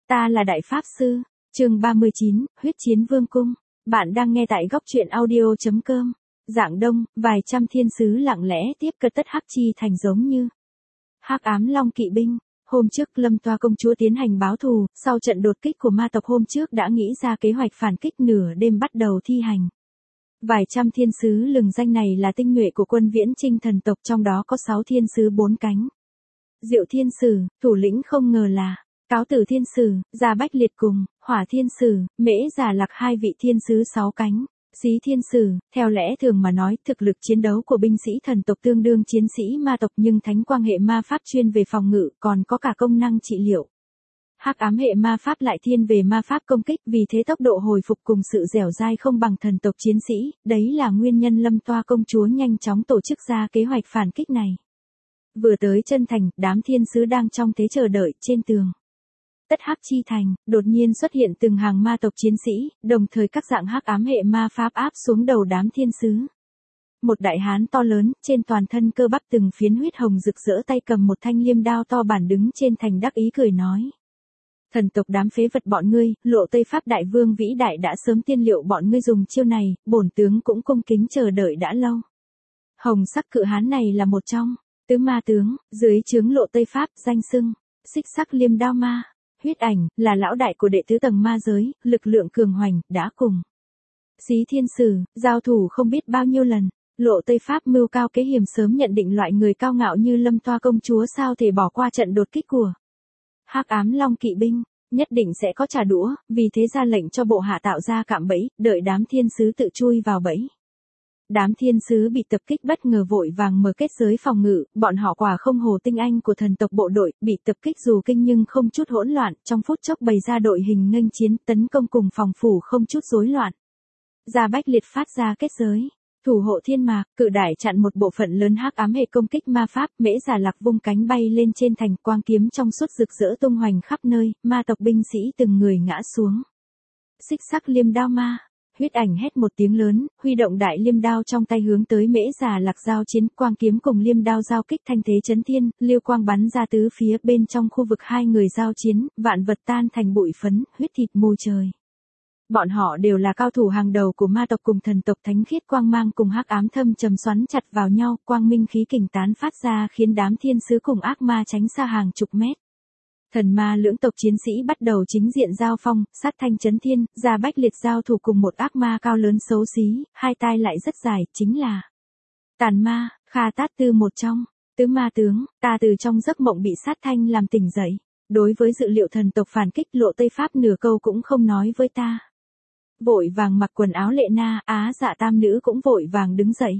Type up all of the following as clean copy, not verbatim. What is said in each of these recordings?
Ta là Đại Pháp Sư, chương 39, huyết chiến vương cung. Bạn đang nghe tại góc truyện audio.com. Dạng đông, vài trăm thiên sứ lặng lẽ tiếp cận Tất Hắc Chi Thành giống như Hắc Ám Long kỵ binh. Hôm trước Lâm Toa công chúa tiến hành báo thù, sau trận đột kích của ma tộc hôm trước đã nghĩ ra kế hoạch phản kích nửa đêm bắt đầu thi hành. Vài trăm thiên sứ lừng danh này là tinh nhuệ của quân Viễn Chinh thần tộc, trong đó có 6 thiên sứ 4 cánh. Diệu Thiên Sử, thủ lĩnh không ngờ là Cáo Tử Thiên Sử, Gia Bách Liệt cùng Hỏa Thiên Sử, Mễ Giả Lạc, 2 vị thiên sứ 6 cánh. Xí Thiên Sử, theo lẽ thường mà nói, thực lực chiến đấu của binh sĩ thần tộc tương đương chiến sĩ ma tộc, nhưng thánh quang hệ ma pháp chuyên về phòng ngự, còn có cả công năng trị liệu. Hắc ám hệ ma pháp lại thiên về ma pháp công kích, vì thế tốc độ hồi phục cùng sự dẻo dai không bằng thần tộc chiến sĩ, đấy là nguyên nhân Lâm Toa công chúa nhanh chóng tổ chức ra kế hoạch phản kích này. Vừa tới chân thành, đám thiên sứ đang trong thế chờ đợi trên tường Tất Hắc Chi Thành, đột nhiên xuất hiện từng hàng ma tộc chiến sĩ, đồng thời các dạng hắc ám hệ ma pháp áp xuống đầu đám thiên sứ. Một đại hán to lớn, trên toàn thân cơ bắp từng phiến huyết hồng rực rỡ, tay cầm một thanh liêm đao to bản đứng trên thành đắc ý cười nói: Thần tộc đám phế vật bọn ngươi, Lộ Tây Pháp đại vương vĩ đại đã sớm tiên liệu bọn ngươi dùng chiêu này, bổn tướng cũng cung kính chờ đợi đã lâu. Hồng sắc cự hán này là một trong tứ ma tướng, dưới trướng Lộ Tây Pháp, danh xưng Xích Sắc Liêm Đao Ma. Huyết Ảnh là lão đại của đệ tứ tầng ma giới, lực lượng cường hoành, đã cùng Xí Thiên Sử giao thủ không biết bao nhiêu lần. Lộ Tây Pháp mưu cao kế hiểm, sớm nhận định loại người cao ngạo như Lâm Toa công chúa sao thể bỏ qua trận đột kích của Hắc Ám Long kỵ binh, nhất định sẽ có trả đũa, vì thế ra lệnh cho bộ hạ tạo ra cạm bẫy, đợi đám thiên sứ tự chui vào bẫy. Đám thiên sứ bị tập kích bất ngờ vội vàng mở kết giới phòng ngự, bọn họ quả không hồ tinh anh của thần tộc bộ đội, bị tập kích dù kinh nhưng không chút hỗn loạn, trong phút chốc bày ra đội hình nghênh chiến, tấn công cùng phòng phủ không chút rối loạn. Gia Bách Liệt phát ra kết giới, thủ hộ thiên mạc, cự đại chặn một bộ phận lớn hắc ám hệ công kích ma pháp. Mễ Giả Lạc vung cánh bay lên trên thành, quang kiếm trong suốt rực rỡ tung hoành khắp nơi, ma tộc binh sĩ từng người ngã xuống. Xích Sắc Liêm Đao Ma. Huyết Ảnh hét một tiếng lớn, huy động đại liêm đao trong tay hướng tới Mễ Giả Lạc giao chiến, quang kiếm cùng liêm đao giao kích thanh thế chấn thiên, liêu quang bắn ra tứ phía, bên trong khu vực hai người giao chiến, vạn vật tan thành bụi phấn, huyết thịt mù trời. Bọn họ đều là cao thủ hàng đầu của ma tộc cùng thần tộc, thánh khiết quang mang cùng hắc ám thâm trầm xoắn chặt vào nhau, quang minh khí kình tán phát ra khiến đám thiên sứ cùng ác ma tránh xa hàng chục mét. Thần ma lưỡng tộc chiến sĩ bắt đầu chính diện giao phong, sát thanh chấn thiên. Gia Bách Liệt giao thủ cùng một ác ma cao lớn xấu xí, hai tai lại rất dài, chính là Tàn Ma. Kha Tát Tư, một trong tứ ma tướng. Ta từ trong giấc mộng bị sát thanh làm tỉnh dậy. Đối với dự liệu thần tộc phản kích, Lộ Tây Pháp nửa câu cũng không nói với ta. Vội vàng mặc quần áo Lệ Na, Á Dạ tam nữ cũng vội vàng đứng dậy.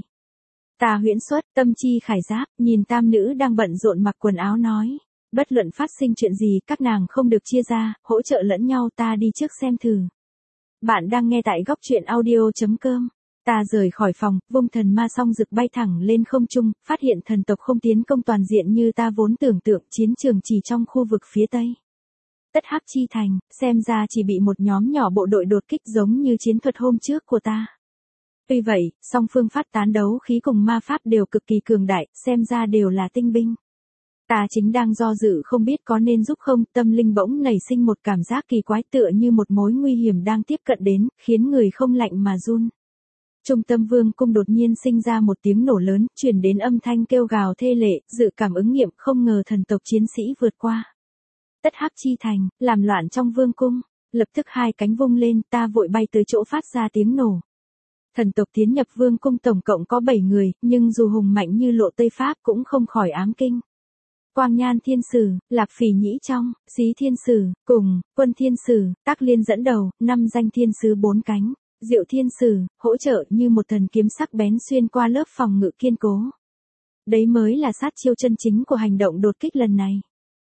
Ta huyễn xuất, tâm chi khải giáp, nhìn tam nữ đang bận rộn mặc quần áo nói: Bất luận phát sinh chuyện gì, các nàng không được chia ra, hỗ trợ lẫn nhau, ta đi trước xem thử. Bạn đang nghe tại góc truyện audio.com. Ta rời khỏi phòng, vung thần ma song rực bay thẳng lên không trung, phát hiện thần tộc không tiến công toàn diện như ta vốn tưởng tượng, chiến trường chỉ trong khu vực phía tây Tất Hắc Chi Thành, xem ra chỉ bị một nhóm nhỏ bộ đội đột kích giống như chiến thuật hôm trước của ta. Tuy vậy, song phương phát tán đấu khí cùng ma pháp đều cực kỳ cường đại, xem ra đều là tinh binh. Ta chính đang do dự không biết có nên giúp không, tâm linh bỗng nảy sinh một cảm giác kỳ quái, tựa như một mối nguy hiểm đang tiếp cận đến, khiến người không lạnh mà run. Trung tâm vương cung đột nhiên sinh ra một tiếng nổ lớn, truyền đến âm thanh kêu gào thê lệ, dự cảm ứng nghiệm, không ngờ thần tộc chiến sĩ vượt qua Tất Hắc Chi Thành, làm loạn trong vương cung. Lập tức hai cánh vung lên, ta vội bay tới chỗ phát ra tiếng nổ. Thần tộc tiến nhập vương cung tổng cộng có 7 người, nhưng dù hùng mạnh như Lộ Tây Pháp cũng không khỏi ám kinh. Quang Nhan Thiên Sử, Lạc Phỉ Nhĩ Trong, Xí Thiên Sử, cùng Quân Thiên Sử, Tác Liên dẫn đầu, 5 danh thiên sứ 4 cánh. Diệu Thiên Sử, hỗ trợ như một thần kiếm sắc bén xuyên qua lớp phòng ngự kiên cố. Đấy mới là sát chiêu chân chính của hành động đột kích lần này.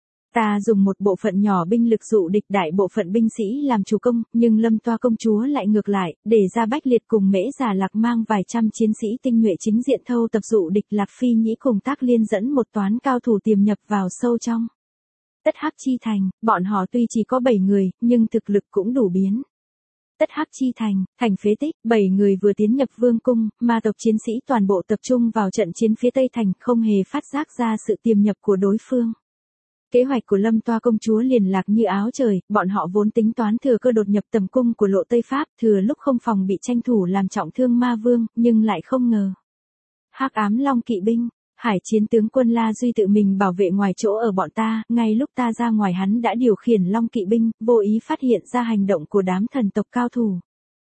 Ta dùng một bộ phận nhỏ binh lực dụ địch, đại bộ phận binh sĩ làm chủ công, nhưng Lâm Toa công chúa lại ngược lại, để Gia Bách Liệt cùng Mễ Giả Lạc mang vài trăm chiến sĩ tinh nhuệ chính diện thâu tập dụ địch. Lạc Phi Nhĩ cùng Tác Liên dẫn một toán cao thủ tiềm nhập vào sâu trong Tất Hắc Chi Thành. Bọn họ tuy chỉ có 7 người, nhưng thực lực cũng đủ biến Tất Hắc Chi Thành, thành phế tích. 7 người vừa tiến nhập vương cung, ma tộc chiến sĩ toàn bộ tập trung vào trận chiến phía tây thành, không hề phát giác ra sự tiềm nhập của đối phương. Kế hoạch của Lâm Toa công chúa liền lạc như áo trời, bọn họ vốn tính toán thừa cơ đột nhập tầm cung của Lộ Tây Pháp, thừa lúc không phòng bị tranh thủ làm trọng thương ma vương, nhưng lại không ngờ. Hắc ám long kỵ binh, hải chiến tướng quân La Duy tự mình bảo vệ ngoài chỗ ở bọn ta, ngay lúc ta ra ngoài hắn đã điều khiển long kỵ binh, vô ý phát hiện ra hành động của đám thần tộc cao thủ.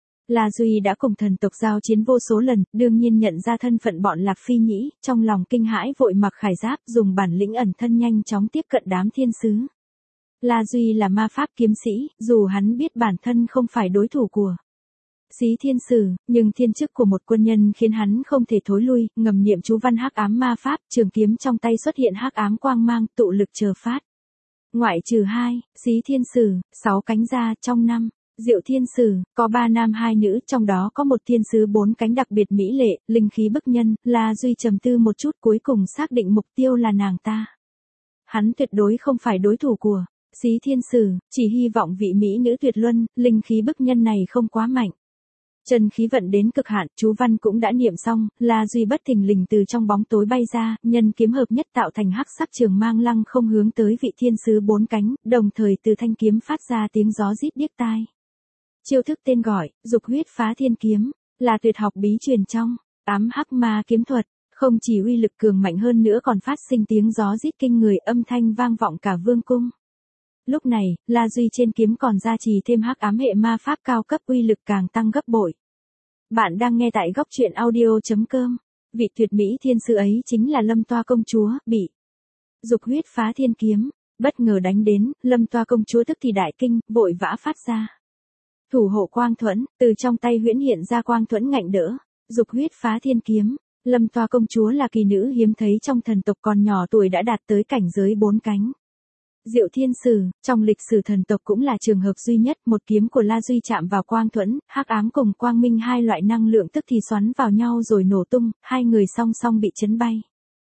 La Duy đã cùng thần tộc giao chiến vô số lần, đương nhiên nhận ra thân phận bọn Lạc Phi Nhĩ, trong lòng kinh hãi vội mặc khải giáp, dùng bản lĩnh ẩn thân nhanh chóng tiếp cận đám thiên sứ. La Duy là ma pháp kiếm sĩ, dù hắn biết bản thân không phải đối thủ của Xí Thiên Sử, nhưng thiên chức của một quân nhân khiến hắn không thể thối lui, ngầm niệm chú văn hắc ám ma pháp, trường kiếm trong tay xuất hiện hắc ám quang mang, tụ lực chờ phát. Ngoại trừ 2, Xí Thiên Sử, 6 cánh ra trong 5. Diệu Thiên Sử, có 3 nam 2 nữ, trong đó có một thiên sứ 4 cánh đặc biệt mỹ lệ, linh khí bức nhân, La Duy trầm tư một chút cuối cùng xác định mục tiêu là nàng ta. Hắn tuyệt đối không phải đối thủ của Xí Thiên Sử, chỉ hy vọng vị mỹ nữ tuyệt luân, linh khí bức nhân này không quá mạnh. Chân khí vận đến cực hạn, chú văn cũng đã niệm xong, La Duy bất thình lình từ trong bóng tối bay ra, nhân kiếm hợp nhất tạo thành hắc sắc trường mang lăng không hướng tới vị thiên sứ 4 cánh, đồng thời từ thanh kiếm phát ra tiếng gió rít điếc tai. Chiêu thức tên gọi, dục huyết phá thiên kiếm, là tuyệt học bí truyền trong ám hắc ma kiếm thuật, không chỉ uy lực cường mạnh hơn nữa còn phát sinh tiếng gió rít kinh người, âm thanh vang vọng cả vương cung. Lúc này, La Duy trên kiếm còn gia trì thêm hắc ám hệ ma pháp cao cấp, uy lực càng tăng gấp bội. Bạn đang nghe tại góc truyện audio.com. Vị tuyệt mỹ thiên sứ ấy chính là Lâm Toa công chúa, bị dục huyết phá thiên kiếm bất ngờ đánh đến, Lâm Toa công chúa tức thì đại kinh, vội vã phát ra thủ hộ quang thuẫn, từ trong tay huyễn hiện ra quang thuẫn ngạnh đỡ. Dục huyết phá thiên kiếm, Lâm Toa công chúa là kỳ nữ hiếm thấy trong thần tộc, còn nhỏ tuổi đã đạt tới cảnh giới 4 cánh. Diệu Thiên Sử, trong lịch sử thần tộc cũng là trường hợp duy nhất, một kiếm của La Duy chạm vào quang thuẫn, hắc ám cùng quang minh hai loại năng lượng tức thì xoắn vào nhau rồi nổ tung, hai người song song bị chấn bay.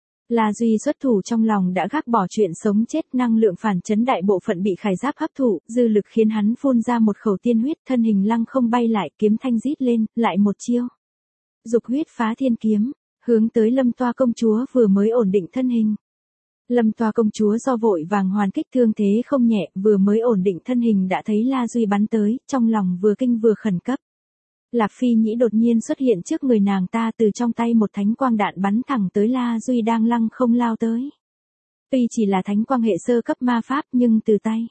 La Duy xuất thủ trong lòng đã gác bỏ chuyện sống chết, năng lượng phản chấn đại bộ phận bị khải giáp hấp thụ, dư lực khiến hắn phun ra một khẩu tiên huyết, thân hình lăng không bay lại, kiếm thanh rít lên, lại một chiêu. Dục huyết phá thiên kiếm, hướng tới Lâm Toa công chúa vừa mới ổn định thân hình. Lâm Toa công chúa do vội vàng hoàn kích thương thế không nhẹ, vừa mới ổn định thân hình đã thấy La Duy bắn tới, trong lòng vừa kinh vừa khẩn cấp. Lạc Phi Nhĩ đột nhiên xuất hiện trước người nàng ta, từ trong tay một thánh quang đạn bắn thẳng tới La Duy đang lăng không lao tới. Tuy chỉ là thánh quang hệ sơ cấp ma pháp nhưng từ tay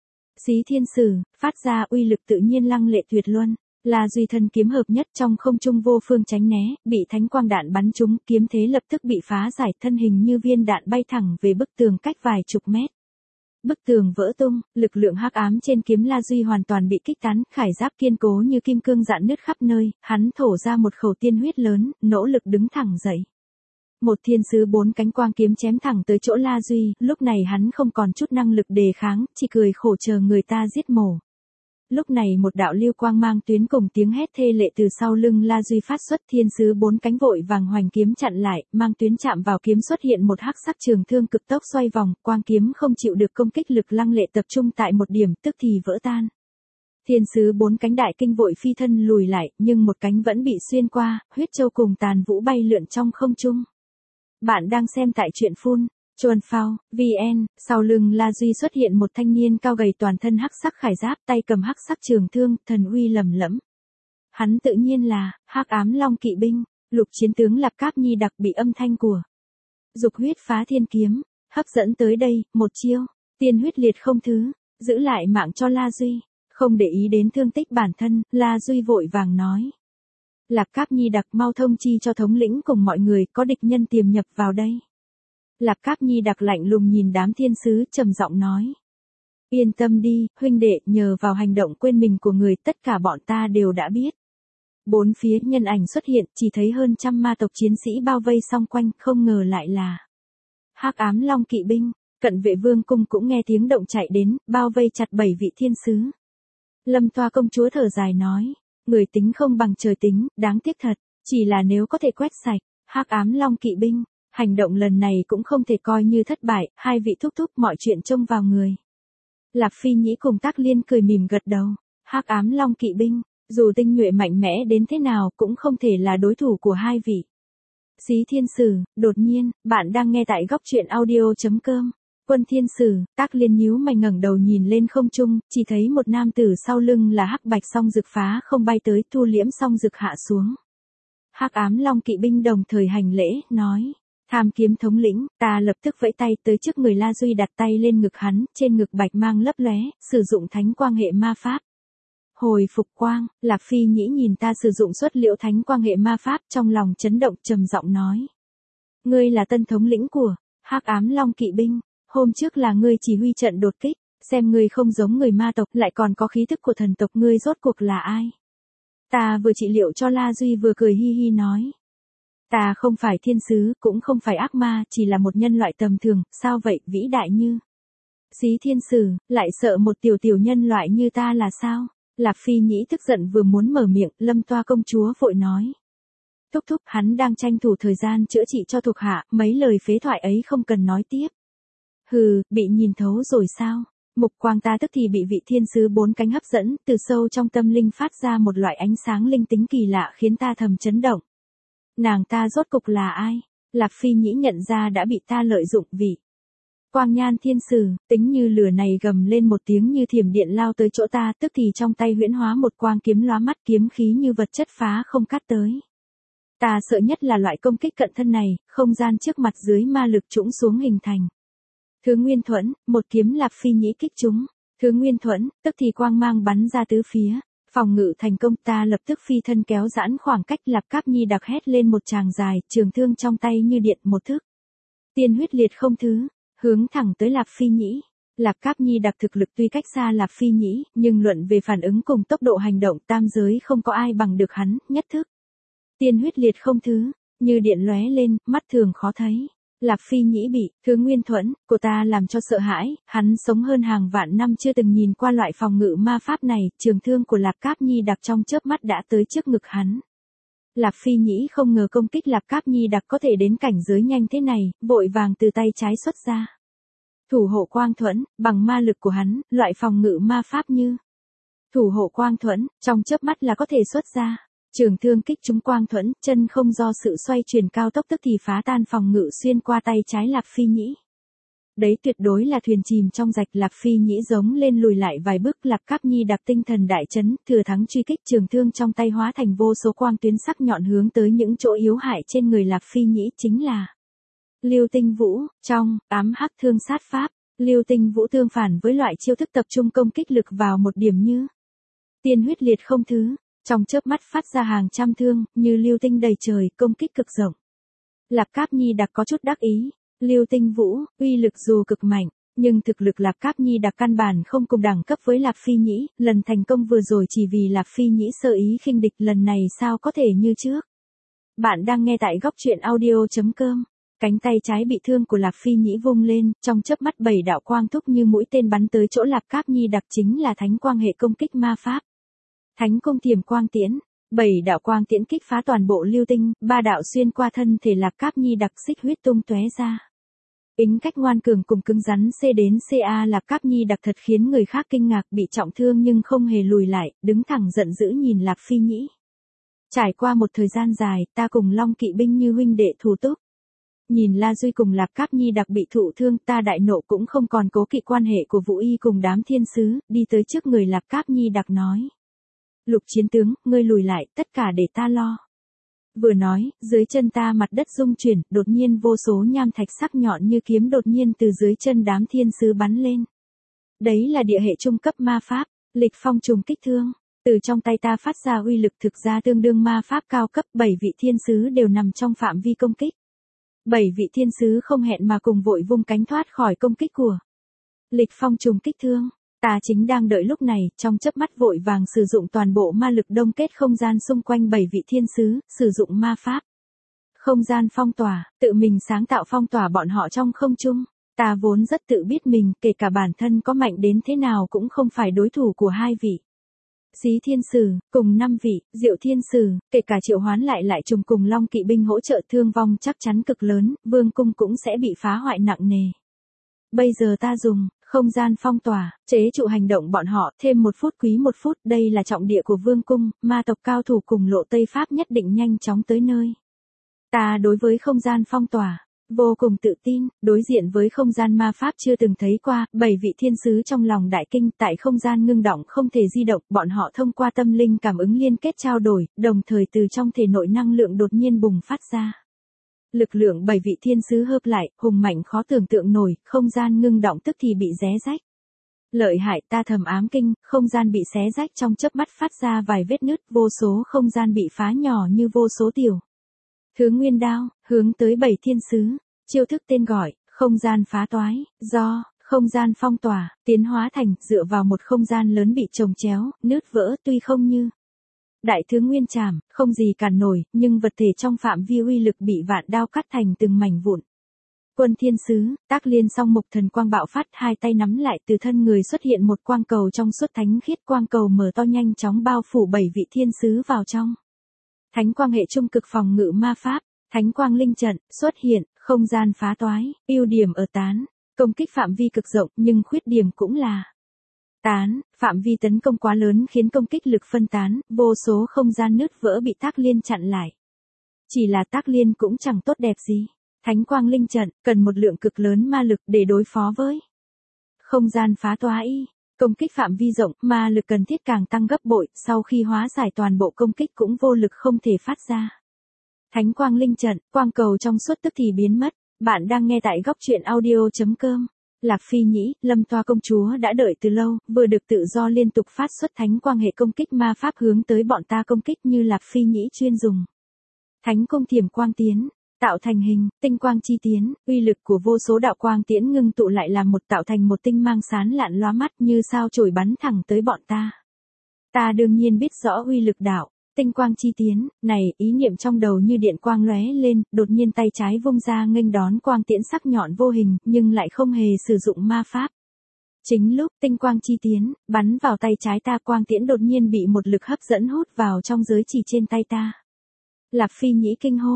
Xí Thiên Sử phát ra uy lực tự nhiên lăng lệ tuyệt luân. La Duy thân kiếm hợp nhất trong không trung vô phương tránh né, bị thánh quang đạn bắn trúng, kiếm thế lập tức bị phá giải, thân hình như viên đạn bay thẳng về bức tường cách vài chục mét. Bức tường vỡ tung, lực lượng hắc ám trên kiếm La Duy hoàn toàn bị kích tán, khải giáp kiên cố như kim cương rạn nứt khắp nơi, hắn thổ ra một khẩu tiên huyết lớn, nỗ lực đứng thẳng dậy. Một thiên sứ 4 cánh quang kiếm chém thẳng tới chỗ La Duy, lúc này hắn không còn chút năng lực đề kháng, chỉ cười khổ chờ người ta giết mổ. Lúc này một đạo lưu quang mang tuyến cùng tiếng hét thê lệ từ sau lưng La Duy phát xuất, thiên sứ 4 cánh vội vàng hoành kiếm chặn lại, mang tuyến chạm vào kiếm xuất hiện một hắc sắc trường thương cực tốc xoay vòng, quang kiếm không chịu được công kích lực lăng lệ tập trung tại một điểm, tức thì vỡ tan. Thiên sứ 4 cánh đại kinh vội phi thân lùi lại, nhưng một cánh vẫn bị xuyên qua, huyết châu cùng tàn vũ bay lượn trong không trung. Bạn đang xem tại truyện phun Chuan Phao, VN, sau lưng La Duy xuất hiện một thanh niên cao gầy toàn thân hắc sắc khải giáp, tay cầm hắc sắc trường thương, thần uy lầm lẫm. Hắn tự nhiên là hắc ám long kỵ binh, lục chiến tướng Lạp Cáp Nhi đặc bị âm thanh của dục huyết phá thiên kiếm hấp dẫn tới đây, một chiêu, tiên huyết liệt không thứ, giữ lại mạng cho La Duy, không để ý đến thương tích bản thân, La Duy vội vàng nói. Lạp Cáp Nhi đặc mau thông chi cho thống lĩnh cùng mọi người, có địch nhân tiềm nhập vào đây. Lạp Cáp Nhi đặc lạnh lùng nhìn đám thiên sứ, trầm giọng nói. Yên tâm đi, huynh đệ, nhờ vào hành động quên mình của người, tất cả bọn ta đều đã biết. Bốn phía nhân ảnh xuất hiện, chỉ thấy hơn trăm ma tộc chiến sĩ bao vây xung quanh, không ngờ lại là hắc ám long kỵ binh. Cận vệ vương cung cũng nghe tiếng động chạy đến, bao vây chặt 7 vị thiên sứ. Lâm Toa công chúa thở dài nói, người tính không bằng trời tính, đáng tiếc thật, chỉ là nếu có thể quét sạch hắc ám long kỵ binh, hành động lần này cũng không thể coi như thất bại, hai vị thúc thúc mọi chuyện trông vào người. Lạp Phi Nhĩ cùng Tác Liên cười mỉm gật đầu, hắc ám long kỵ binh, dù tinh nhuệ mạnh mẽ đến thế nào cũng không thể là đối thủ của hai vị. Xí Thiên Sử, đột nhiên, bạn đang nghe tại góc truyện audio.com. Quân thiên sử, Tác Liên nhíu mày ngẩng đầu nhìn lên không trung, chỉ thấy một nam tử sau lưng là hắc bạch song dực phá không bay tới, thu liễm song dực hạ xuống. Hắc ám long kỵ binh đồng thời hành lễ, nói. Tham kiếm thống lĩnh, ta lập tức vẫy tay tới trước người La Duy đặt tay lên ngực hắn, trên ngực bạch mang lấp lóe, sử dụng thánh quang hệ ma pháp. Hồi phục quang, Lạp Phi Nhĩ nhìn ta sử dụng xuất liễu thánh quang hệ ma pháp, trong lòng chấn động, trầm giọng nói. Ngươi là tân thống lĩnh của Hắc ám long kỵ binh, hôm trước là ngươi chỉ huy trận đột kích, xem ngươi không giống người ma tộc, lại còn có khí thức của thần tộc, ngươi rốt cuộc là ai? Ta vừa trị liệu cho La Duy vừa cười hi hi nói. Ta không phải thiên sứ, cũng không phải ác ma, chỉ là một nhân loại tầm thường, sao vậy, vĩ đại như. Xí thiên sử, lại sợ một tiểu nhân loại như ta là sao? Lạp Phi Nhĩ tức giận vừa muốn mở miệng, Lâm Toa công chúa vội nói. Thúc thúc, hắn đang tranh thủ thời gian chữa trị cho thuộc hạ, mấy lời phế thoại ấy không cần nói tiếp. Hừ, bị nhìn thấu rồi sao? Mục quang ta tức thì bị vị thiên sứ bốn cánh hấp dẫn, từ sâu trong tâm linh phát ra một loại ánh sáng linh tính kỳ lạ khiến ta thầm chấn động. Nàng ta rốt cục là ai? Lạp Phi Nhĩ nhận ra đã bị ta lợi dụng vị. Quang Nhan thiên sử, tính như lửa này gầm lên một tiếng như thiểm điện lao tới chỗ ta, tức thì trong tay huyễn hóa một quang kiếm lóa mắt, kiếm khí như vật chất phá không cắt tới. Ta sợ nhất là loại công kích cận thân này, không gian trước mặt dưới ma lực trũng xuống hình thành. Thứ Nguyên Thuẫn, một kiếm Lạp Phi Nhĩ kích trúng. Thứ Nguyên Thuẫn, tức thì quang mang bắn ra tứ phía. Phòng ngự thành công, ta lập tức phi thân kéo giãn khoảng cách, Lạp Cáp Nhi đặc hét lên một tràng dài, trường thương trong tay như điện một thước. Tiên huyết liệt không thứ, hướng thẳng tới Lạp Phi Nhĩ. Lạp Cáp Nhi đặc thực lực tuy cách xa Lạp Phi Nhĩ, nhưng luận về phản ứng cùng tốc độ hành động tam giới không có ai bằng được hắn, nhất thức. Tiên huyết liệt không thứ, như điện lóe lên, mắt thường khó thấy. Lạp Phi Nhĩ bị Thứ Nguyên Thuẫn của ta làm cho sợ hãi, hắn sống hơn hàng vạn năm chưa từng nhìn qua loại phòng ngự ma pháp này, trường thương của Lạp Cáp Nhi đặc trong chớp mắt đã tới trước ngực hắn. Lạp Phi Nhĩ không ngờ công kích Lạp Cáp Nhi đặc có thể đến cảnh giới nhanh thế này, vội vàng từ tay trái xuất ra. Thủ hộ quang thuẫn, bằng ma lực của hắn, loại phòng ngự ma pháp như thủ hộ quang thuẫn, trong chớp mắt là có thể xuất ra. Trường thương kích trúng quang thuẫn, chân không do sự xoay chuyển cao tốc tức thì phá tan phòng ngự xuyên qua tay trái Lạp Phi Nhĩ. Đấy tuyệt đối là thuyền chìm trong rạch, Lạp Phi Nhĩ giống lên lùi lại vài bước, Lạp Cáp Nhi đặc tinh thần đại chấn, thừa thắng truy kích, trường thương trong tay hóa thành vô số quang tuyến sắc nhọn hướng tới những chỗ yếu hại trên người Lạp Phi Nhĩ, chính là Lưu Tinh Vũ, trong ám hắc thương sát pháp. Lưu Tinh Vũ tương phản với loại chiêu thức tập trung công kích lực vào một điểm như tiên huyết liệt không thứ. Trong chớp mắt phát ra hàng trăm thương, như lưu tinh đầy trời, công kích cực rộng. Lạp Cáp Nhi đặc có chút đắc ý. Lưu Tinh Vũ, uy lực dù cực mạnh, nhưng thực lực Lạp Cáp Nhi đặc căn bản không cùng đẳng cấp với Lạp Phi Nhĩ, lần thành công vừa rồi chỉ vì Lạp Phi Nhĩ sơ ý khinh địch, lần này sao có thể như trước. Bạn đang nghe tại góc truyện audio.com. Cánh tay trái bị thương của Lạp Phi Nhĩ vung lên, trong chớp mắt 7 đạo quang thúc như mũi tên bắn tới chỗ Lạp Cáp Nhi đặc, chính là thánh quang hệ công kích ma pháp. Thánh công thiềm quang tiễn, 7 đạo quang tiễn kích phá toàn bộ lưu tinh, 3 đạo xuyên qua thân thể Lạp Cáp Nhi đặc, xích huyết tung tóe ra. Tính cách ngoan cường cùng cứng rắn C đến CA Lạp Cáp Nhi đặc thật khiến người khác kinh ngạc, bị trọng thương nhưng không hề lùi lại, đứng thẳng giận dữ nhìn Lạp Phi Nhĩ. Trải qua một thời gian dài, ta cùng Long Kỵ binh như huynh đệ thù túc. Nhìn La Duy cùng Lạp Cáp Nhi đặc bị thụ thương, ta đại nộ cũng không còn cố kỵ quan hệ của Vũ Y cùng đám thiên sứ, đi tới trước người Lạp Cáp Nhi đặc nói. Lục chiến tướng, ngươi lùi lại, tất cả để ta lo. Vừa nói, dưới chân ta mặt đất rung chuyển, đột nhiên vô số nham thạch sắc nhọn như kiếm đột nhiên từ dưới chân đám thiên sứ bắn lên. Đấy là địa hệ trung cấp ma pháp, lịch phong trùng kích thương. Từ trong tay ta phát ra uy lực thực ra tương đương ma pháp cao cấp, 7 vị thiên sứ đều nằm trong phạm vi công kích. 7 vị thiên sứ không hẹn mà cùng vội vung cánh thoát khỏi công kích của lịch phong trùng kích thương. Ta chính đang đợi lúc này, trong chớp mắt vội vàng sử dụng toàn bộ ma lực đông kết không gian xung quanh 7 vị thiên sứ, sử dụng ma pháp. Không gian phong tỏa, tự mình sáng tạo phong tỏa bọn họ trong không trung. Ta vốn rất tự biết mình, kể cả bản thân có mạnh đến thế nào cũng không phải đối thủ của 2 vị. Xí thiên sử, cùng 5 vị, Diệu thiên sử, kể cả triệu hoán lại trùng cùng Long Kỵ binh hỗ trợ, thương vong chắc chắn cực lớn, vương cung cũng sẽ bị phá hoại nặng nề. Bây giờ ta dùng không gian phong tỏa, chế trụ hành động bọn họ, thêm 1 phút quý 1 phút, đây là trọng địa của vương cung, ma tộc cao thủ cùng lộ Tây Pháp nhất định nhanh chóng tới nơi. Ta đối với không gian phong tỏa, Vô cùng tự tin, đối diện với không gian ma pháp chưa từng thấy qua, 7 vị thiên sứ trong lòng đại kinh tại không gian ngưng động không thể di động, bọn họ thông qua tâm linh cảm ứng liên kết trao đổi, đồng thời từ trong thể nội năng lượng đột nhiên bùng phát ra. Lực lượng 7 vị thiên sứ hợp lại, hùng mạnh khó tưởng tượng nổi, không gian ngưng động tức thì bị xé rách. Lợi hại, ta thầm ám kinh, không gian bị xé rách trong chớp mắt phát ra vài vết nứt, vô số không gian bị phá nhỏ như vô số tiểu. Thứ nguyên đao, hướng tới 7 thiên sứ, chiêu thức tên gọi, không gian phá toái, do, không gian phong tỏa, tiến hóa thành, dựa vào một không gian lớn bị chồng chéo, nứt vỡ tuy không như. Đại thứ nguyên chảm, không gì cản nổi, nhưng vật thể trong phạm vi uy lực bị vạn đao cắt thành từng mảnh vụn. Quân thiên sứ, Tác Liên song mục thần quang bạo phát, hai tay nắm lại, từ thân người xuất hiện một quang cầu trong suốt thánh khiết, quang cầu mở to nhanh chóng bao phủ 7 vị thiên sứ vào trong. Thánh quang hệ trung cực phòng ngự ma pháp, thánh quang linh trận, xuất hiện, không gian phá toái, ưu điểm ở tán, công kích phạm vi cực rộng nhưng khuyết điểm cũng là tán, phạm vi tấn công quá lớn khiến công kích lực phân tán, vô số không gian nứt vỡ bị Tác Liên chặn lại. Chỉ là Tác Liên cũng chẳng tốt đẹp gì. Thánh quang linh trận, cần một lượng cực lớn ma lực để đối phó với không gian phá toái. Công kích phạm vi rộng, ma lực cần thiết càng tăng gấp bội, sau khi hóa giải toàn bộ công kích cũng vô lực không thể phát ra. Thánh quang linh trận, quang cầu trong suốt tức thì biến mất. Bạn đang nghe tại góc truyện audio.com. Lạc Phi Nhĩ, Lâm Toa công chúa đã đợi từ lâu, vừa được tự do liên tục phát xuất thánh quang hệ công kích ma pháp hướng tới bọn ta công kích như Lạc Phi Nhĩ chuyên dùng. Thánh cung thiểm quang tiến, tạo thành hình, tinh quang chi tiến, uy lực của vô số đạo quang tiễn ngưng tụ lại làm một tạo thành một tinh mang sáng lạn lóa mắt như sao chổi bắn thẳng tới bọn ta. Ta đương nhiên biết rõ uy lực đạo, tinh quang chi tiến, này, ý niệm trong đầu như điện quang lóe lên, đột nhiên tay trái vung ra nghênh đón quang tiễn sắc nhọn vô hình, nhưng lại không hề sử dụng ma pháp. Chính lúc tinh quang chi tiến, bắn vào tay trái ta, quang tiễn đột nhiên bị một lực hấp dẫn hút vào trong giới chỉ trên tay ta. Lạc Phi Nhĩ kinh hô.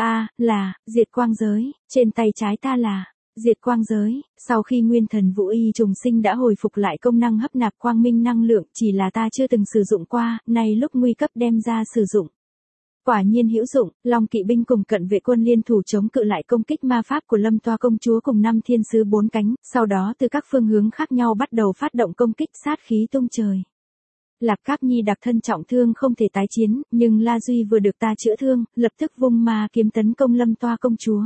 Là, diệt quang giới, trên tay trái ta là, diệt quang giới, sau khi nguyên thần vũ y trùng sinh đã hồi phục lại công năng hấp nạp quang minh năng lượng, chỉ là ta chưa từng sử dụng qua, nay lúc nguy cấp đem ra sử dụng. Quả nhiên hữu dụng, Long kỵ binh cùng cận vệ quân liên thủ chống cự lại công kích ma pháp của Lâm Toa công chúa cùng 5 thiên sứ 4 cánh, sau đó từ các phương hướng khác nhau bắt đầu phát động công kích, sát khí tung trời. Lạc Các Nhi đặc thân trọng thương không thể tái chiến, nhưng La Duy vừa được ta chữa thương, lập tức vung ma kiếm tấn công Lâm Toa công chúa.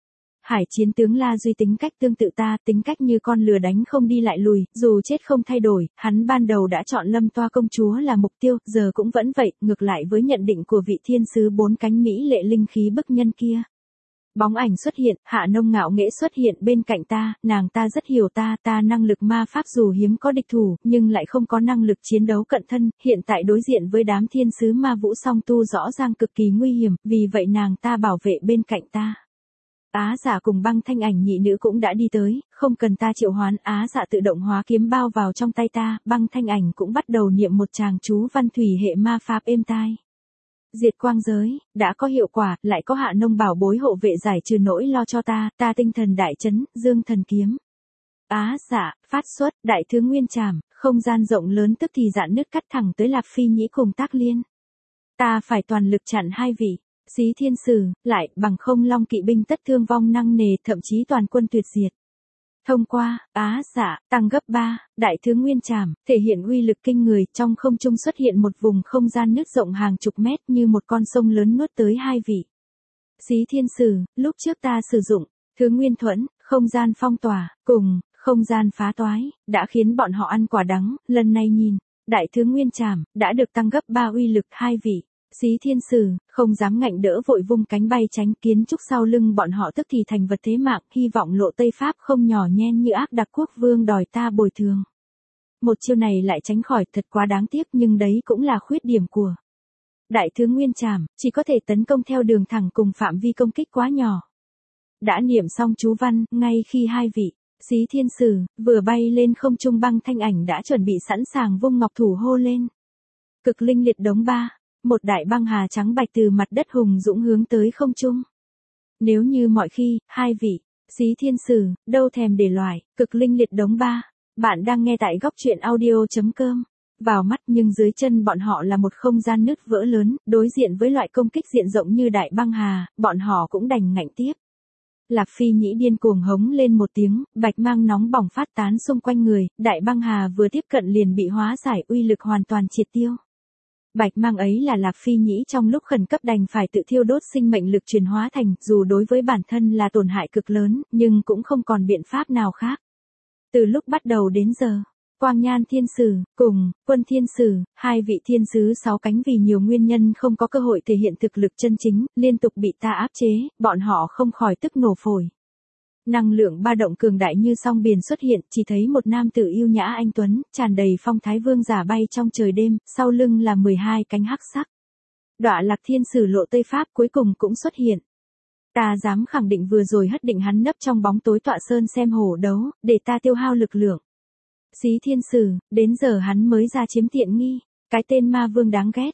Hải chiến tướng La Duy tính cách tương tự ta, tính cách như con lừa đánh không đi lại lùi, dù chết không thay đổi, hắn ban đầu đã chọn Lâm Toa công chúa là mục tiêu, giờ cũng vẫn vậy, ngược lại với nhận định của vị thiên sứ 4 cánh mỹ lệ linh khí bức nhân kia. Bóng ảnh xuất hiện, Hạ Nông ngạo nghễ xuất hiện bên cạnh ta, nàng ta rất hiểu ta năng lực ma pháp dù hiếm có địch thủ, nhưng lại không có năng lực chiến đấu cận thân, hiện tại đối diện với đám thiên sứ ma vũ song tu rõ ràng cực kỳ nguy hiểm, vì vậy nàng ta bảo vệ bên cạnh ta. Á Dạ cùng Băng Thanh Ảnh nhị nữ cũng đã đi tới, không cần ta triệu hoán, Á Dạ tự động hóa kiếm bao vào trong tay ta, Băng Thanh Ảnh cũng bắt đầu niệm một tràng chú văn thủy hệ ma pháp êm tai. Diệt quang giới, đã có hiệu quả, lại có Hạ Nông bảo bối hộ vệ giải trừ nỗi lo cho ta tinh thần đại chấn, dương thần kiếm. Á Dạ, phát xuất, đại thứ nguyên trảm, không gian rộng lớn tức thì dạn nứt cắt thẳng tới Lạc Phi Nhĩ cùng Tác Liên. Ta phải toàn lực chặn hai vị. Xí thiên sử, lại, bằng không Long kỵ binh tất thương vong nặng nề, thậm chí toàn quân tuyệt diệt. Thông qua, Á Dạ, tăng gấp 3, đại thứ nguyên trảm, thể hiện uy lực kinh người, trong không trung xuất hiện một vùng không gian nứt rộng hàng chục mét như một con sông lớn nuốt tới hai vị. Xí thiên sử, lúc trước ta sử dụng, thứ nguyên thuẫn, không gian phong tỏa, cùng, không gian phá toái, đã khiến bọn họ ăn quả đắng, lần này nhìn, đại thứ nguyên trảm, đã được tăng gấp 3 uy lực hai vị. Xí thiên sử, không dám ngạnh đỡ vội vung cánh bay tránh, kiến trúc sau lưng bọn họ tức thì thành vật thế mạng, hy vọng lộ Tây Pháp không nhỏ nhen như ác đặc quốc vương đòi ta bồi thường. Một chiêu này lại tránh khỏi, thật quá đáng tiếc, nhưng đấy cũng là khuyết điểm của đại thứ nguyên trảm, chỉ có thể tấn công theo đường thẳng cùng phạm vi công kích quá nhỏ. Đã niệm xong chú văn, ngay khi hai vị Xí thiên sử vừa bay lên không trung, Băng Thanh Ảnh đã chuẩn bị sẵn sàng vung ngọc thủ hô lên. Cực linh liệt đống 3. Một đại băng hà trắng bạch từ mặt đất hùng dũng hướng tới không trung. Nếu như mọi khi, hai vị Xí thiên sử đâu thèm để loại, cực linh liệt đống 3. Bạn đang nghe tại góc truyện audio.com. Vào mắt, nhưng dưới chân bọn họ là một không gian nứt vỡ lớn, đối diện với loại công kích diện rộng như đại băng hà, bọn họ cũng đành ngạnh tiếp. Lạc Phi Nhĩ điên cuồng hống lên một tiếng, bạch mang nóng bỏng phát tán xung quanh người, đại băng hà vừa tiếp cận liền bị hóa giải, uy lực hoàn toàn triệt tiêu. Bạch mang ấy là Lạc Phi Nhĩ trong lúc khẩn cấp đành phải tự thiêu đốt sinh mệnh lực chuyển hóa thành, dù đối với bản thân là tổn hại cực lớn, nhưng cũng không còn biện pháp nào khác. Từ lúc bắt đầu đến giờ, Quang Nhan Thiên Sử, cùng, Quân Thiên Sử, hai vị thiên sứ sáu cánh vì nhiều nguyên nhân không có cơ hội thể hiện thực lực chân chính, liên tục bị ta áp chế, bọn họ không khỏi tức nổ phổi. Năng lượng ba động cường đại như song biển xuất hiện, chỉ thấy một nam tử yêu nhã anh tuấn, tràn đầy phong thái vương giả bay trong trời đêm, sau lưng là 12 cánh hắc sắc. Đọa Lạc Thiên Sử Lộ Tây Pháp cuối cùng cũng xuất hiện. Ta dám khẳng định vừa rồi hất định hắn nấp trong bóng tối tọa sơn xem hổ đấu, để ta tiêu hao lực lượng. Xí Thiên Sử, đến giờ hắn mới ra chiếm tiện nghi, cái tên ma vương đáng ghét.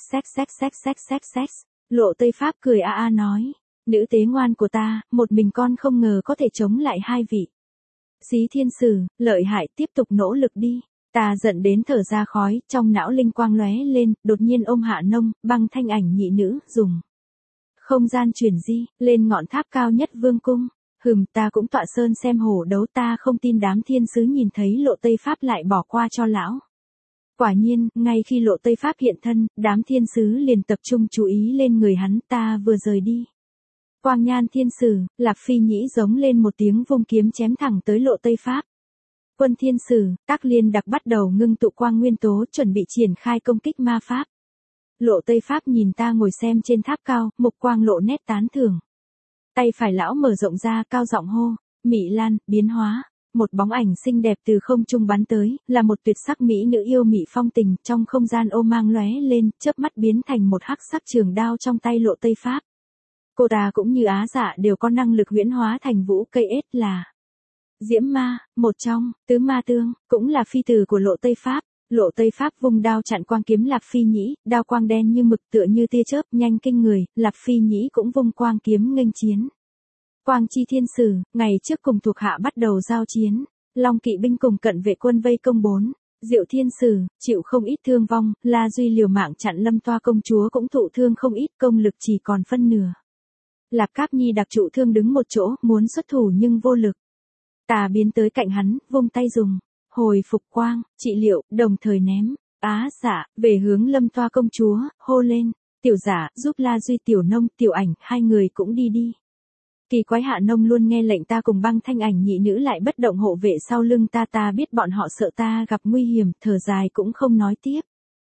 Xxxxxxxx. Lộ Tây Pháp cười a a nói, nữ tế ngoan của ta, một mình con không ngờ có thể chống lại hai vị. Xí Thiên Sử, lợi hại, tiếp tục nỗ lực đi. Ta giận đến thở ra khói, trong não linh quang lóe lên, đột nhiên ôm Hạ Nông, băng thanh ảnh nhị nữ, dùng không gian chuyển di, lên ngọn tháp cao nhất vương cung. Ta cũng tọa sơn xem hổ đấu, ta không tin đám thiên sứ nhìn thấy Lộ Tây Pháp lại bỏ qua cho lão. Quả nhiên, ngay khi Lộ Tây Pháp hiện thân, đám thiên sứ liền tập trung chú ý lên người hắn, ta vừa rời đi. Quang Nhan Thiên Sử, Lạc Phi Nhĩ giống lên một tiếng vung kiếm chém thẳng tới Lộ Tây Pháp. Quân Thiên Sử, Tác Liên Đặc bắt đầu ngưng tụ quang nguyên tố chuẩn bị triển khai công kích ma pháp. Lộ Tây Pháp nhìn ta ngồi xem trên tháp cao, mục quang lộ nét tán thưởng. Tay phải lão mở rộng ra cao giọng hô, Mị Lan, biến hóa. Một bóng ảnh xinh đẹp từ không trung bắn tới, là một tuyệt sắc mỹ nữ yêu mị phong tình, trong không gian ô mang lóe lên, chớp mắt biến thành một hắc sắc trường đao trong tay Lộ Tây Pháp. Cô ta cũng như Á Dạ đều có năng lực huyễn hóa thành vũ cây ết là Diễm Ma, một trong tứ ma tương, cũng là phi tử của Lộ Tây Pháp. Lộ Tây Pháp vung đao chặn quang kiếm Lạc Phi Nhĩ, đao quang đen như mực tựa như tia chớp nhanh kinh người, Lạc Phi Nhĩ cũng vung quang kiếm nghênh chiến. Quang Chi Thiên Sử, ngày trước cùng thuộc hạ bắt đầu giao chiến, Long kỵ binh cùng cận vệ quân vây công 4. Diệu Thiên Sử, chịu không ít thương vong, La Duy liều mạng chặn Lâm Toa công chúa cũng thụ thương không ít, công lực chỉ còn phân nửa. Lạc Cáp Nhi đặc trụ thương đứng một chỗ, muốn xuất thủ nhưng vô lực. Ta biến tới cạnh hắn, vung tay dùng hồi phục quang, trị liệu, đồng thời ném Á Dạ về hướng Lâm Toa công chúa, hô lên, tiểu giả, giúp La Duy, tiểu nông, tiểu ảnh, hai người cũng đi đi. Kỳ quái Hạ Nông luôn nghe lệnh ta cùng băng thanh ảnh nhị nữ lại bất động hộ vệ sau lưng ta biết bọn họ sợ ta gặp nguy hiểm, thở dài cũng không nói tiếp.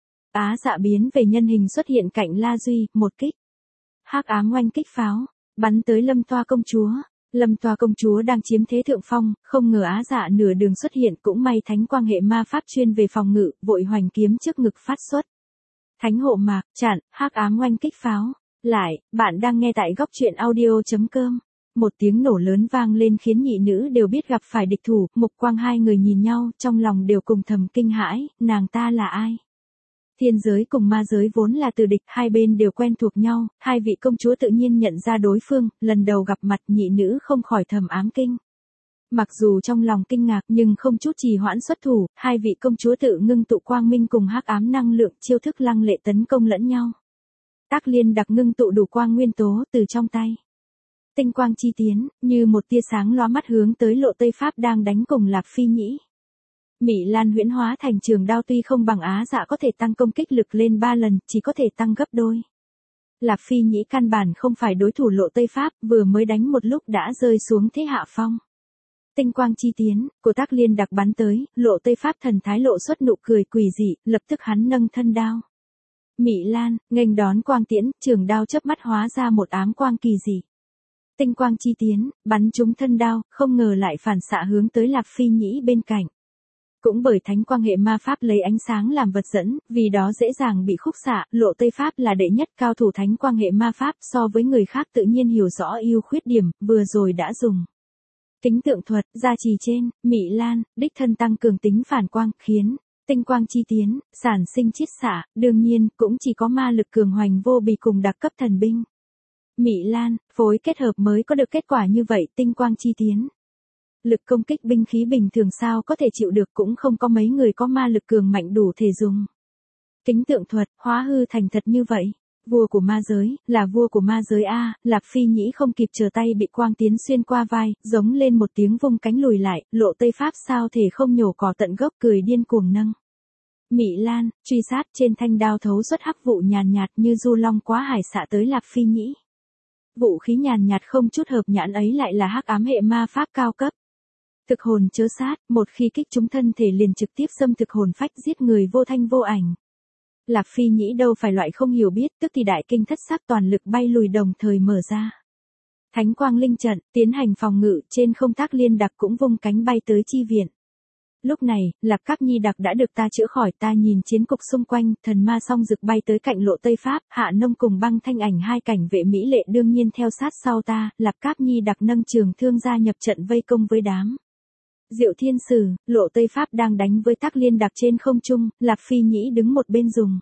Á Dạ biến về nhân hình xuất hiện cạnh La Duy, một kích. Hắc ám oanh kích pháo, bắn tới Lâm Toa công chúa. Lâm Toa công chúa đang chiếm thế thượng phong, không ngờ Á Dạ nửa đường xuất hiện, cũng may thánh quang hệ ma pháp chuyên về phòng ngự, vội hoành kiếm trước ngực phát xuất. Thánh hộ mạc, chặn, hắc ám oanh kích pháo. Lại, bạn đang nghe tại góc truyện audio.com. Một tiếng nổ lớn vang lên khiến nhị nữ đều biết gặp phải địch thủ, mục quang hai người nhìn nhau, trong lòng đều cùng thầm kinh hãi, nàng ta là ai? Thiên giới cùng ma giới vốn là từ địch, hai bên đều quen thuộc nhau, hai vị công chúa tự nhiên nhận ra đối phương, lần đầu gặp mặt nhị nữ không khỏi thầm ám kinh. Mặc dù trong lòng kinh ngạc nhưng không chút trì hoãn xuất thủ, hai vị công chúa tự ngưng tụ quang minh cùng hắc ám năng lượng chiêu thức lăng lệ tấn công lẫn nhau. Tác Liên Đặc ngưng tụ đủ quang nguyên tố từ trong tay. Tinh quang chi tiến, như một tia sáng lóa mắt hướng tới Lộ Tây Pháp đang đánh cùng Lạc Phi Nhĩ. Mị Lan huyễn hóa thành trường đao tuy không bằng Á Dạ có thể tăng công kích lực lên 3 lần, chỉ có thể tăng gấp đôi. Lạc Phi Nhĩ căn bản không phải đối thủ Lộ Tây Pháp, vừa mới đánh một lúc đã rơi xuống thế hạ phong. Tinh quang chi tiến, của Tác Liên Đặc bắn tới, Lộ Tây Pháp thần thái lộ xuất nụ cười quỷ dị, lập tức hắn nâng thân đao. Mị Lan, nghênh đón quang tiễn, trường đao chớp mắt hóa ra một ám quang kỳ dị. Tinh quang chi tiến, bắn trúng thân đao, không ngờ lại phản xạ hướng tới Lạc Phi Nhĩ bên cạnh. Cũng bởi thánh quang hệ ma pháp lấy ánh sáng làm vật dẫn, vì đó dễ dàng bị khúc xạ, Lộ Tây Pháp là đệ nhất cao thủ thánh quang hệ ma pháp, so với người khác tự nhiên hiểu rõ ưu khuyết điểm, vừa rồi đã dùng kính tượng thuật, gia trì trên, Mị Lan, đích thân tăng cường tính phản quang, khiến tinh quang chi tiến, sản sinh chiết xạ, đương nhiên, cũng chỉ có ma lực cường hoành vô bì cùng đặc cấp thần binh. Mị Lan, phối kết hợp mới có được kết quả như vậy, tinh quang chi tiến. Lực công kích binh khí bình thường sao có thể chịu được, cũng không có mấy người có ma lực cường mạnh đủ thể dùng kính tượng thuật, hóa hư thành thật như vậy. Vua của ma giới, là vua của ma giới a, Lạp Phi Nhĩ không kịp chờ tay bị quang tiến xuyên qua vai, giống lên một tiếng vung cánh lùi lại, Lộ Tây Pháp sao thể không nhổ cỏ tận gốc cười điên cuồng nâng. Mị Lan, truy sát trên thanh đao thấu xuất hắc vụ nhàn nhạt như du long quá hải xạ tới Lạp Phi Nhĩ. Vũ khí nhàn nhạt không chút hợp nhãn ấy lại là hắc ám hệ ma pháp cao cấp. Thực hồn chớ sát, một khi kích chúng thân thể liền trực tiếp xâm thực hồn phách giết người vô thanh vô ảnh. Lạp Phi Nhĩ đâu phải loại không hiểu biết, tức thì đại kinh thất sắc toàn lực bay lùi đồng thời mở ra. Thánh quang linh trận, tiến hành phòng ngự, trên không Tác Liên Đặc cũng vung cánh bay tới chi viện. Lúc này, Lạp Các Nhi Đặc đã được ta chữa khỏi, ta nhìn chiến cục xung quanh, thần ma song rực bay tới cạnh Lộ Tây Pháp, Hạ Nông cùng Băng Thanh Ảnh hai cảnh vệ mỹ lệ đương nhiên theo sát sau ta, Lạp Các Nhi Đặc nâng trường thương gia nhập trận vây công với đám. Diệu Thiên Sử, Lộ Tây Pháp đang đánh với Tác Liên Đặc trên không trung, Lạp Phi Nhĩ đứng một bên dùng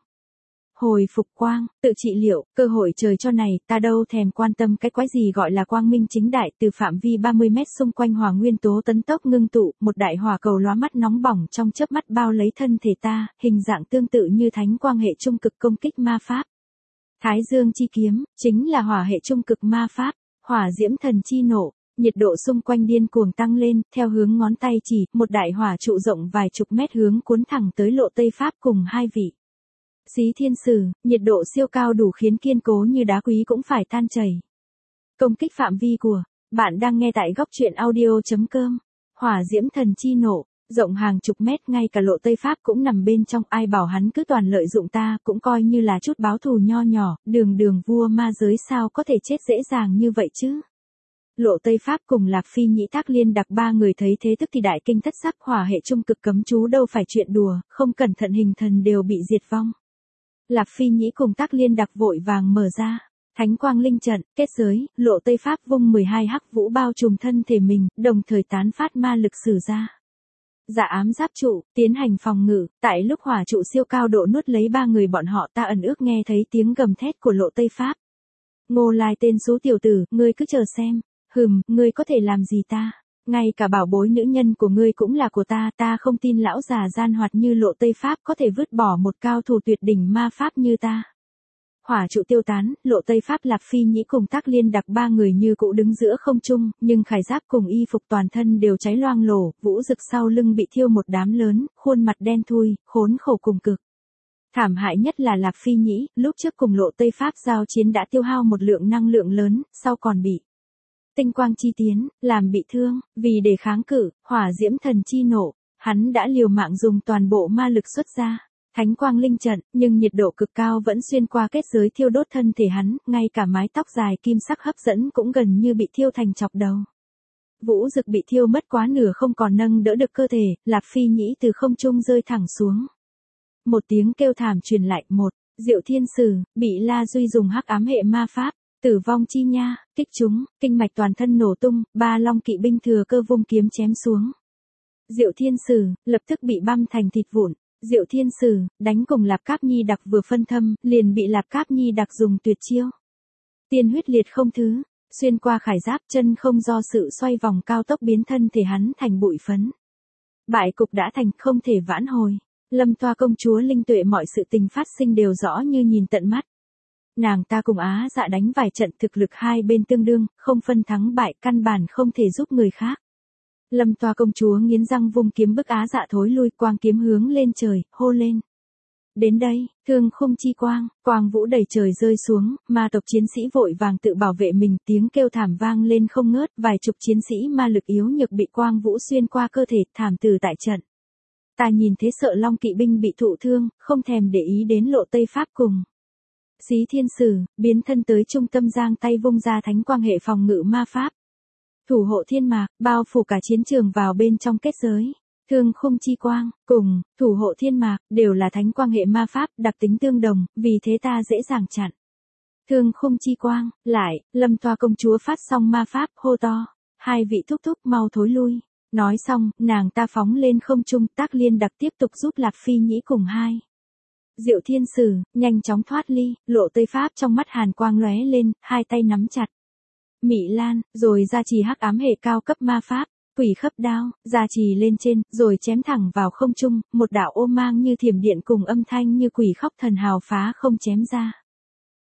hồi phục quang, tự trị liệu, cơ hội trời cho này, ta đâu thèm quan tâm cái quái gì gọi là quang minh chính đại, từ phạm vi 30 mét xung quanh hỏa nguyên tố tấn tốc ngưng tụ, một đại hỏa cầu lóa mắt nóng bỏng trong chớp mắt bao lấy thân thể ta, hình dạng tương tự như thánh quang hệ trung cực công kích ma pháp. Thái Dương chi kiếm, chính là hỏa hệ trung cực ma pháp, hỏa diễm thần chi nộ. Nhiệt độ xung quanh điên cuồng tăng lên, theo hướng ngón tay chỉ, một đại hỏa trụ rộng vài chục mét hướng cuốn thẳng tới Lộ Tây Pháp cùng hai vị. Xí Thiên Sử, nhiệt độ siêu cao đủ khiến kiên cố như đá quý cũng phải tan chảy. Công kích phạm vi của, bạn đang nghe tại góc truyện audio.com. Hỏa diễm thần chi nộ, rộng hàng chục mét ngay cả Lộ Tây Pháp cũng nằm bên trong, ai bảo hắn cứ toàn lợi dụng ta, cũng coi như là chút báo thù nho nhỏ, đường vua ma giới sao có thể chết dễ dàng như vậy chứ. Lộ Tây Pháp cùng Lạp Phi Nhĩ Tác Liên Đặc ba người thấy thế tức thì đại kinh thất sắc, hỏa hệ trung cực cấm chú đâu phải chuyện đùa, không cẩn thận hình thần đều bị diệt vong. Lạp Phi Nhĩ cùng Tác Liên Đặc vội vàng mở ra Thánh Quang Linh trận, kết giới, Lộ Tây Pháp vung 12 hắc vũ bao trùm thân thể mình, đồng thời tán phát ma lực sử ra. Dạ ám giáp trụ, tiến hành phòng ngự, tại lúc hỏa trụ siêu cao độ nuốt lấy ba người bọn họ, ta ẩn ước nghe thấy tiếng gầm thét của Lộ Tây Pháp. Ngô Lai tên số tiểu tử, ngươi cứ chờ xem. Ngươi có thể làm gì ta? Ngay cả bảo bối nữ nhân của ngươi cũng là của ta, ta không tin lão già gian hoạt như Lộ Tây Pháp có thể vứt bỏ một cao thủ tuyệt đỉnh ma pháp như ta. Hỏa trụ tiêu tán, Lộ Tây Pháp Lạp Phi Nhĩ cùng Tác Liên Đặc ba người như cũ đứng giữa không trung, nhưng khải giáp cùng y phục toàn thân đều cháy loang lổ, vũ rực sau lưng bị thiêu một đám lớn, khuôn mặt đen thui, khốn khổ cùng cực. Thảm hại nhất là Lạp Phi Nhĩ, lúc trước cùng Lộ Tây Pháp giao chiến đã tiêu hao một lượng năng lượng lớn, sau còn bị tinh quang chi tiến, làm bị thương, vì để kháng cự, hỏa diễm thần chi nộ, hắn đã liều mạng dùng toàn bộ ma lực xuất ra, thánh quang linh trận, nhưng nhiệt độ cực cao vẫn xuyên qua kết giới thiêu đốt thân thể hắn, ngay cả mái tóc dài kim sắc hấp dẫn cũng gần như bị thiêu thành chọc đầu. Vũ Dực bị thiêu mất quá nửa không còn nâng đỡ được cơ thể, Lạp Phi Nhĩ từ không trung rơi thẳng xuống. Một tiếng kêu thảm truyền lại, một, Diệu Thiên Sử, bị La Duy dùng hắc ám hệ ma pháp. Tử vong chi nha, kích chúng, kinh mạch toàn thân nổ tung, ba long kỵ binh thừa cơ vung kiếm chém xuống. Diệu Thiên Sử, lập tức bị băm thành thịt vụn. Diệu Thiên Sử, đánh cùng Lạp Cáp Nhi Đặc vừa phân thâm, liền bị Lạp Cáp Nhi Đặc dùng tuyệt chiêu. Tiên huyết liệt không thứ, xuyên qua khải giáp, chân không do sự xoay vòng cao tốc biến thân thể hắn thành bụi phấn. Bại cục đã thành, không thể vãn hồi. Lâm Toa công chúa linh tuệ mọi sự tình phát sinh đều rõ như nhìn tận mắt. Nàng ta cùng Á Dạ đánh vài trận, thực lực hai bên tương đương, không phân thắng bại, căn bản không thể giúp người khác. Lâm Toa công chúa nghiến răng vung kiếm bức Á Dạ thối lui, quang kiếm hướng lên trời, hô lên. Đến đây, thương khung chi quang, quang vũ đầy trời rơi xuống, ma tộc chiến sĩ vội vàng tự bảo vệ mình, tiếng kêu thảm vang lên không ngớt, vài chục chiến sĩ ma lực yếu nhược bị quang vũ xuyên qua cơ thể, thảm tử tại trận. Ta nhìn thế sợ long kỵ binh bị thụ thương, không thèm để ý đến Lộ Tây Pháp cùng Xí Thiên Sử, biến thân tới trung tâm giang tay vung ra thánh quang hệ phòng ngự ma pháp. Thủ hộ thiên mạc, bao phủ cả chiến trường vào bên trong kết giới. Thương khung chi quang, cùng, thủ hộ thiên mạc, đều là thánh quang hệ ma pháp, đặc tính tương đồng, vì thế ta dễ dàng chặn. Thương khung chi quang, lại, Lâm Toa công chúa phát xong ma pháp, hô to. Hai vị thúc thúc mau thối lui. Nói xong, nàng ta phóng lên không trung, Tác Liên Đặc tiếp tục giúp Lạp Phi Nhĩ cùng hai. Diệu Thiên Sử, nhanh chóng thoát ly, Lộ Tây Pháp trong mắt hàn quang lóe lên, hai tay nắm chặt. Mị Lan, rồi ra trì hắc ám hệ cao cấp ma pháp, quỷ khấp đao, ra trì lên trên, rồi chém thẳng vào không trung, một đạo ô mang như thiểm điện cùng âm thanh như quỷ khóc thần hào phá không chém ra.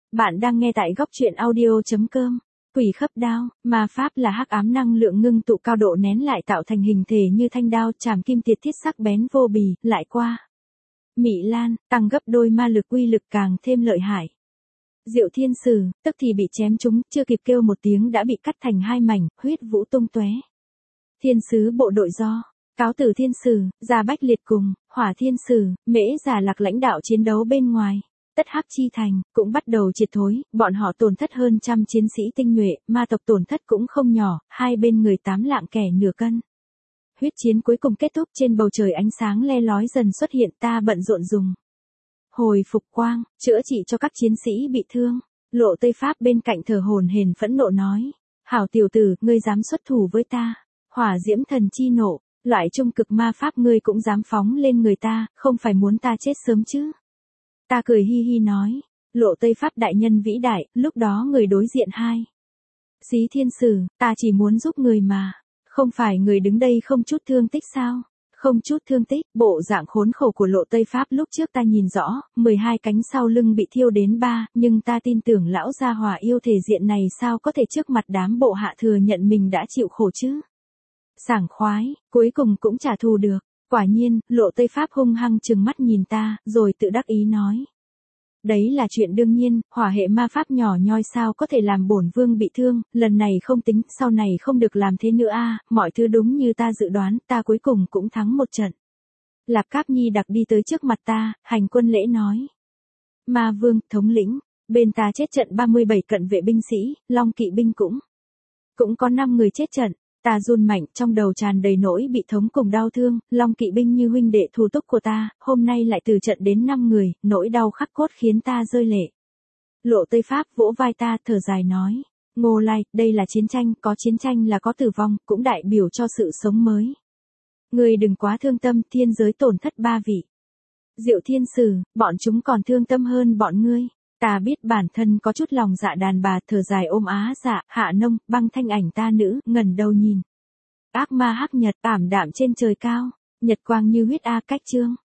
Bạn đang nghe tại góc truyện audio.com. Quỷ khấp đao, ma pháp là hắc ám năng lượng ngưng tụ cao độ nén lại tạo thành hình thể như thanh đao chảm kim tiệt thiết sắc bén vô bì, lại qua. Mị Lan, tăng gấp đôi ma lực uy lực càng thêm lợi hại. Diệu Thiên Sử, tức thì bị chém trúng, chưa kịp kêu một tiếng đã bị cắt thành hai mảnh, huyết vũ tung tóe. Thiên sứ bộ đội do, Cáo Tử Thiên Sử, Gia Bách Liệt cùng, Hỏa Thiên Sử, Mễ Giả Lạc lãnh đạo chiến đấu bên ngoài. Tất Hắc Chi Thành, cũng bắt đầu triệt thối, bọn họ tổn thất hơn trăm chiến sĩ tinh nhuệ, ma tộc tổn thất cũng không nhỏ, hai bên người 8 lạng kẻ nửa cân. Huyết chiến cuối cùng kết thúc, trên bầu trời ánh sáng le lói dần xuất hiện, ta bận rộn dùng hồi phục quang, chữa trị cho các chiến sĩ bị thương. Lộ Tây Pháp bên cạnh thở hổn hển phẫn nộ nói, hảo tiểu tử, ngươi dám xuất thủ với ta. Hỏa diễm thần chi nộ, loại trung cực ma pháp ngươi cũng dám phóng lên người ta, không phải muốn ta chết sớm chứ. Ta cười hi hi nói, Lộ Tây Pháp đại nhân vĩ đại, lúc đó người đối diện hai. Xí Thiên Sử, ta chỉ muốn giúp người mà, không phải người đứng đây không chút thương tích sao? Không chút thương tích, bộ dạng khốn khổ của Lộ Tây Pháp lúc trước ta nhìn rõ, 12 cánh sau lưng bị thiêu đến 3, nhưng ta tin tưởng lão gia hỏa yêu thể diện này sao có thể trước mặt đám bộ hạ thừa nhận mình đã chịu khổ chứ? Sảng khoái, cuối cùng cũng trả thù được. Quả nhiên, Lộ Tây Pháp hung hăng trừng mắt nhìn ta, rồi tự đắc ý nói. Đấy là chuyện đương nhiên, hỏa hệ ma pháp nhỏ nhoi sao có thể làm bổn vương bị thương, lần này không tính, sau này không được làm thế nữa a. Mọi thứ đúng như ta dự đoán, ta cuối cùng cũng thắng một trận. Lạp Cáp Nhi đặc đi tới trước mặt ta, hành quân lễ nói. Ma vương, thống lĩnh, bên ta chết trận 37 cận vệ binh sĩ, long kỵ binh cũng có 5 người chết trận. Ta run mạnh, trong đầu tràn đầy nỗi bị thống cùng đau thương, long kỵ binh như huynh đệ thù túc của ta, hôm nay lại từ trận đến 5 người, nỗi đau khắc cốt khiến ta rơi lệ. Lộ Tây Pháp vỗ vai ta, thở dài nói, Ngô Lai, đây là chiến tranh, có chiến tranh là có tử vong, cũng đại biểu cho sự sống mới. Ngươi đừng quá thương tâm, thiên giới tổn thất 3 vị. Diệu Thiên Sử, bọn chúng còn thương tâm hơn bọn ngươi. Ta biết bản thân có chút lòng dạ đàn bà, thở dài ôm á dạ, Hạ Nông, băng thanh ảnh ta nữ, ngẩng đầu nhìn. Ác ma hắc nhật ảm đạm trên trời cao, nhật quang như huyết a cách chương.